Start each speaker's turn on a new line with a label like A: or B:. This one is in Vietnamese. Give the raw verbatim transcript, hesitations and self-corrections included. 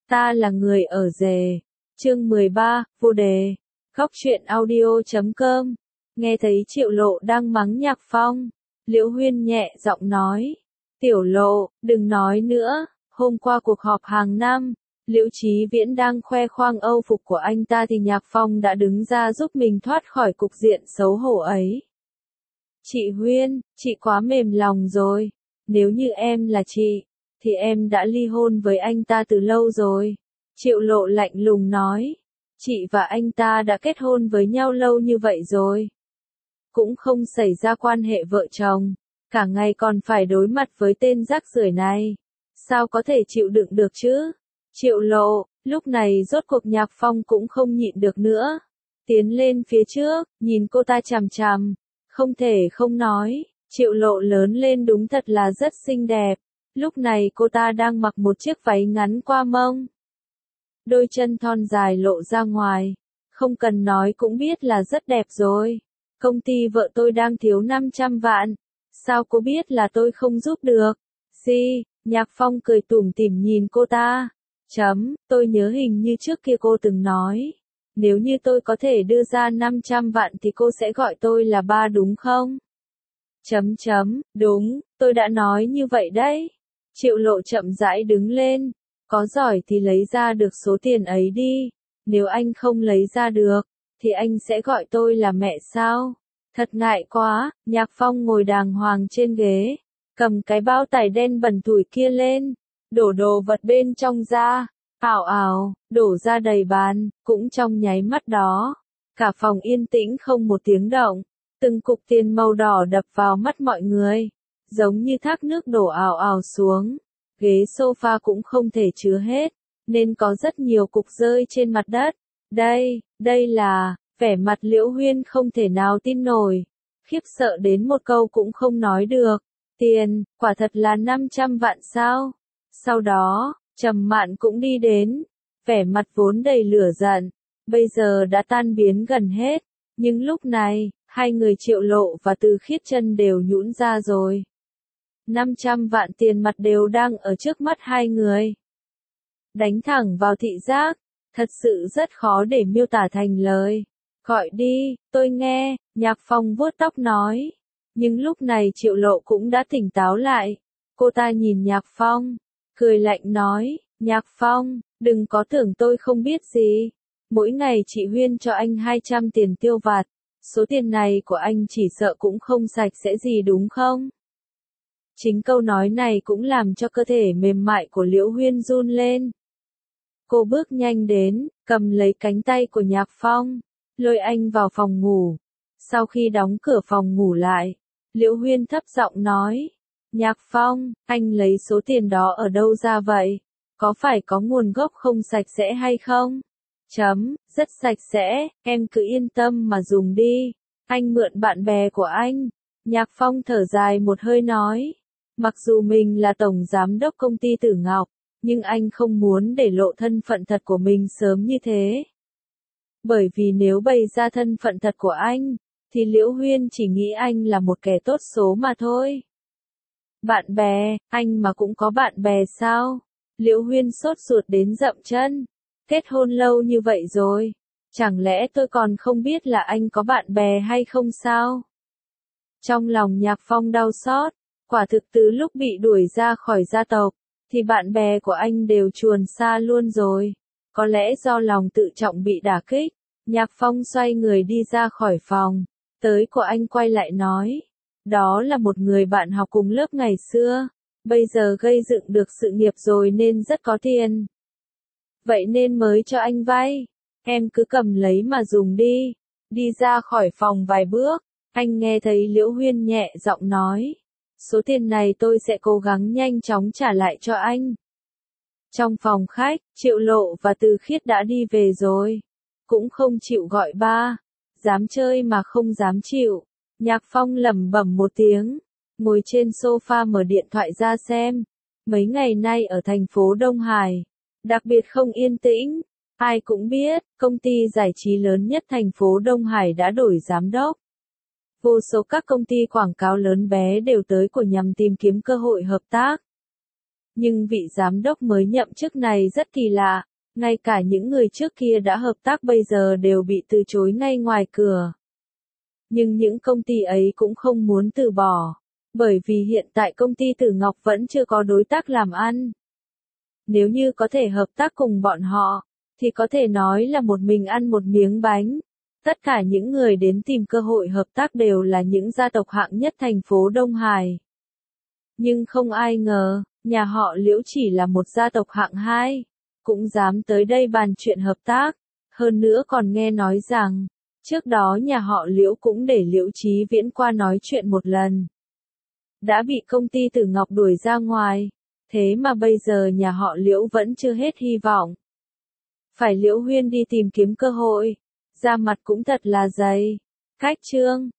A: Ta là người ở rể. Chương mười ba, vô đề. Góc truyện audio chấm com. Nghe thấy Triệu Lộ đang mắng Nhạc Phong, Liễu Huyên nhẹ giọng nói. Tiểu Lộ, đừng nói nữa, hôm qua cuộc họp hàng năm, Liễu Chí Viễn đang khoe khoang âu phục của anh ta thì Nhạc Phong đã đứng ra giúp mình thoát khỏi cục diện xấu hổ ấy. Chị Huyên, chị quá mềm lòng rồi, nếu như em là chị, thì em đã ly hôn với anh ta từ lâu rồi. Triệu Lộ lạnh lùng nói, chị và anh ta đã kết hôn với nhau lâu như vậy rồi. Cũng không xảy ra quan hệ vợ chồng, cả ngày còn phải đối mặt với tên rác rưởi này. Sao có thể chịu đựng được chứ? Triệu Lộ, lúc này rốt cuộc Nhạc Phong cũng không nhịn được nữa. Tiến lên phía trước, nhìn cô ta chằm chằm, không thể không nói, Triệu Lộ lớn lên đúng thật là rất xinh đẹp. Lúc này cô ta đang mặc một chiếc váy ngắn qua mông. Đôi chân thon dài lộ ra ngoài, không cần nói cũng biết là rất đẹp rồi. Công ty vợ tôi đang thiếu năm trăm vạn, sao cô biết là tôi không giúp được? Gì? Nhạc Phong cười tủm tỉm nhìn cô ta. Chấm, tôi nhớ hình như trước kia cô từng nói, nếu như tôi có thể đưa ra năm trăm vạn thì cô sẽ gọi tôi là ba đúng không? Chấm chấm, đúng, tôi đã nói như vậy đấy. Triệu Lộ chậm rãi đứng lên, có giỏi thì lấy ra được số tiền ấy đi, nếu anh không lấy ra được, thì anh sẽ gọi tôi là mẹ sao? Thật ngại quá. Nhạc Phong ngồi đàng hoàng trên ghế, cầm cái bao tải đen bẩn thủi kia lên, đổ đồ vật bên trong ra, ảo ảo, đổ ra đầy bàn, cũng trong nháy mắt đó. Cả phòng yên tĩnh không một tiếng động, từng cục tiền màu đỏ đập vào mắt mọi người, giống như thác nước đổ ảo ảo xuống. Ghế sofa cũng không thể chứa hết, nên có rất nhiều cục rơi trên mặt đất. Đây, đây là, vẻ mặt Liễu Huyên không thể nào tin nổi, khiếp sợ đến một câu cũng không nói được. Tiền, quả thật là năm trăm vạn sao? Sau đó, Trầm Mạn cũng đi đến, vẻ mặt vốn đầy lửa giận, bây giờ đã tan biến gần hết, nhưng lúc này, hai người Triệu Lộ và Từ Khiết Chân đều nhũn ra rồi. năm trăm vạn tiền mặt đều đang ở trước mắt hai người. Đánh thẳng vào thị giác, thật sự rất khó để miêu tả thành lời. Gọi đi, tôi nghe, Nhạc Phong vuốt tóc nói. Nhưng lúc này Triệu Lộ cũng đã tỉnh táo lại. Cô ta nhìn Nhạc Phong, cười lạnh nói, Nhạc Phong, đừng có tưởng tôi không biết gì. Mỗi ngày chị Huyên cho anh hai trăm tiền tiêu vặt, số tiền này của anh chỉ sợ cũng không sạch sẽ gì đúng không? Chính câu nói này cũng làm cho cơ thể mềm mại của Liễu Huyên run lên. Cô bước nhanh đến, cầm lấy cánh tay của Nhạc Phong, lôi anh vào phòng ngủ. Sau khi đóng cửa phòng ngủ lại, Liễu Huyên thấp giọng nói, Nhạc Phong, anh lấy số tiền đó ở đâu ra vậy? Có phải có nguồn gốc không sạch sẽ hay không? Chấm, rất sạch sẽ, em cứ yên tâm mà dùng đi. Anh mượn bạn bè của anh. Nhạc Phong thở dài một hơi nói, mặc dù mình là tổng giám đốc công ty Tử Ngọc, nhưng anh không muốn để lộ thân phận thật của mình sớm như thế. Bởi vì nếu bày ra thân phận thật của anh, thì Liễu Huyên chỉ nghĩ anh là một kẻ tốt số mà thôi. Bạn bè, anh mà cũng có bạn bè sao? Liễu Huyên sốt ruột đến dậm chân. Kết hôn lâu như vậy rồi, chẳng lẽ tôi còn không biết là anh có bạn bè hay không sao? Trong lòng Nhạc Phong đau xót, quả thực từ lúc bị đuổi ra khỏi gia tộc, thì bạn bè của anh đều chuồn xa luôn rồi. Có lẽ do lòng tự trọng bị đả kích, Nhạc Phong xoay người đi ra khỏi phòng, tới của anh quay lại nói, đó là một người bạn học cùng lớp ngày xưa, bây giờ gây dựng được sự nghiệp rồi nên rất có tiền. Vậy nên mới cho anh vay, em cứ cầm lấy mà dùng đi. Đi ra khỏi phòng vài bước, anh nghe thấy Liễu Huyên nhẹ giọng nói, số tiền này tôi sẽ cố gắng nhanh chóng trả lại cho anh. Trong phòng khách, Triệu Lộ và Từ Khiết đã đi về rồi, cũng không chịu gọi ba, dám chơi mà không dám chịu. Nhạc Phong lẩm bẩm một tiếng, ngồi trên sofa mở điện thoại ra xem. Mấy ngày nay ở thành phố Đông Hải, đặc biệt không yên tĩnh, ai cũng biết, công ty giải trí lớn nhất thành phố Đông Hải đã đổi giám đốc. Vô số các công ty quảng cáo lớn bé đều tới của nhằm tìm kiếm cơ hội hợp tác. Nhưng vị giám đốc mới nhậm chức này rất kỳ lạ, ngay cả những người trước kia đã hợp tác bây giờ đều bị từ chối ngay ngoài cửa. Nhưng những công ty ấy cũng không muốn từ bỏ, bởi vì hiện tại công ty Tử Ngọc vẫn chưa có đối tác làm ăn. Nếu như có thể hợp tác cùng bọn họ, thì có thể nói là một mình ăn một miếng bánh. Tất cả những người đến tìm cơ hội hợp tác đều là những gia tộc hạng nhất thành phố Đông Hải. Nhưng không ai ngờ, nhà họ Liễu chỉ là một gia tộc hạng hai, cũng dám tới đây bàn chuyện hợp tác. Hơn nữa còn nghe nói rằng, trước đó nhà họ Liễu cũng để Liễu Chí Viễn qua nói chuyện một lần. Đã bị công ty Tử Ngọc đuổi ra ngoài, thế mà bây giờ nhà họ Liễu vẫn chưa hết hy vọng. Phải Liễu Huyên đi tìm kiếm cơ hội, da mặt cũng thật là dày. Khách chương